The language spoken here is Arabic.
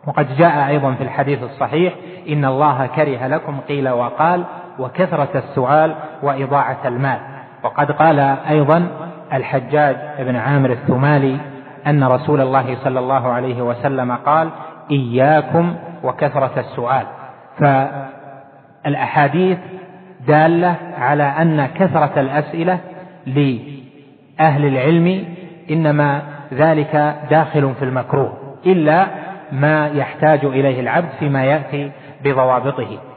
وقد جاء أيضا في الحديث الصحيح: إن الله كره لكم قيل وقال وكثرة السؤال وإضاعة المال. وقد قال أيضا الحجاج بن عامر الثمالي أن رسول الله صلى الله عليه وسلم قال: إياكم وكثرة السؤال. فالأحاديث دالة على أن كثرة الأسئلة لأهل العلم إنما ذلك داخل في المكروه، إلا ما يحتاج إليه العبد فيما يأتي بضوابطه.